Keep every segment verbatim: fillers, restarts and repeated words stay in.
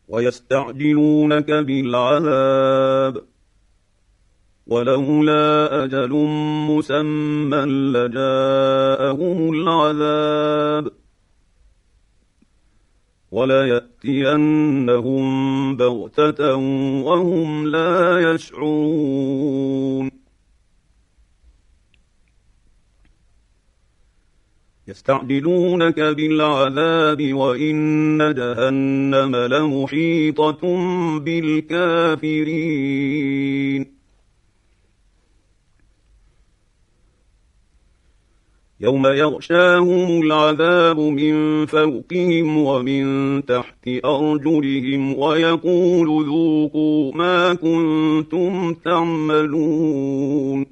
ويستعجلونك بالعذاب ولولا أجل مسمى لجاءهم العذاب وليأتينهم بغتة وهم لا يشعرون يستعجلونك بالعذاب وإن جهنم لمحيطة بالكافرين يوم يغشاهم العذاب من فوقهم ومن تحت أرجلهم ويقول ذوقوا ما كنتم تعملون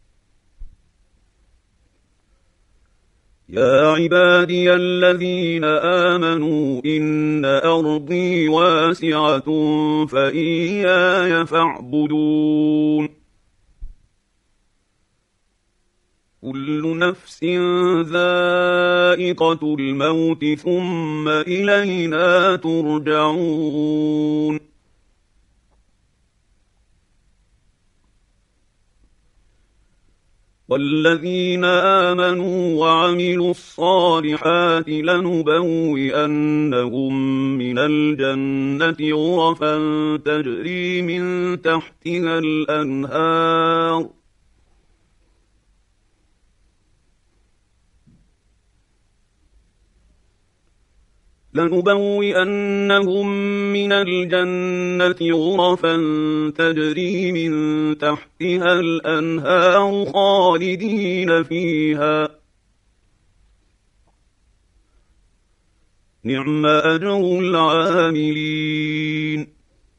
يا عبادي الذين آمنوا إن أرضي واسعة فإياي فاعبدون كل نفس ذائقة الموت ثم إلينا ترجعون والذين آمنوا وعملوا الصالحات لنبوئنهم من الجنة غرفا تجري من تحتها الأنهار لنبوئنهم من الجنة غرفا تجري من تحتها الأنهار خالدين فيها نعم أجر العاملين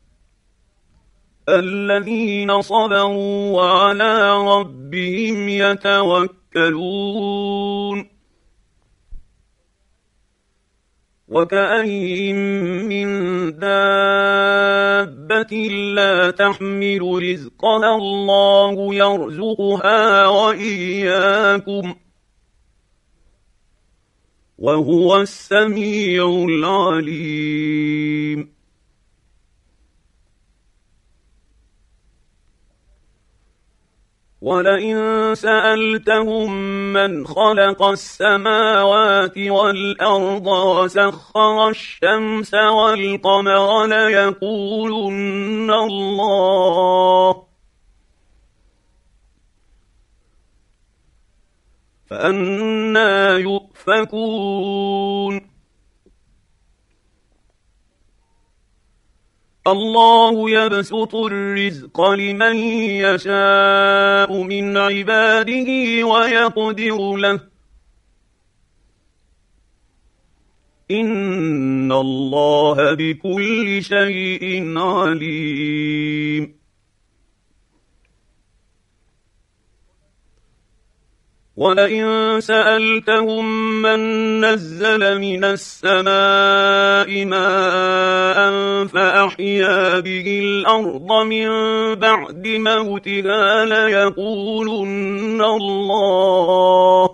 الذين صبروا وعلى ربهم يتوكلون وكأين من دابة لا تحمل رزقها الله يرزقها وإياكم وهو السميع العليم ولئن سألتهم من خلق السماوات والأرض وسخر الشمس والقمر ليقولن الله فأنى يؤفكون الله يبسط الرزق لمن يشاء من عباده ويقدر له إن الله بكل شيء عليم ولئن سألتهم من نزل من السماء ماء فأحيا به الأرض من بعد موتها ليقولن الله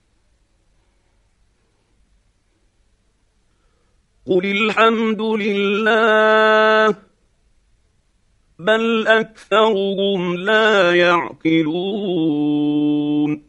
قل الحمد لله بل أكثرهم لا يعقلون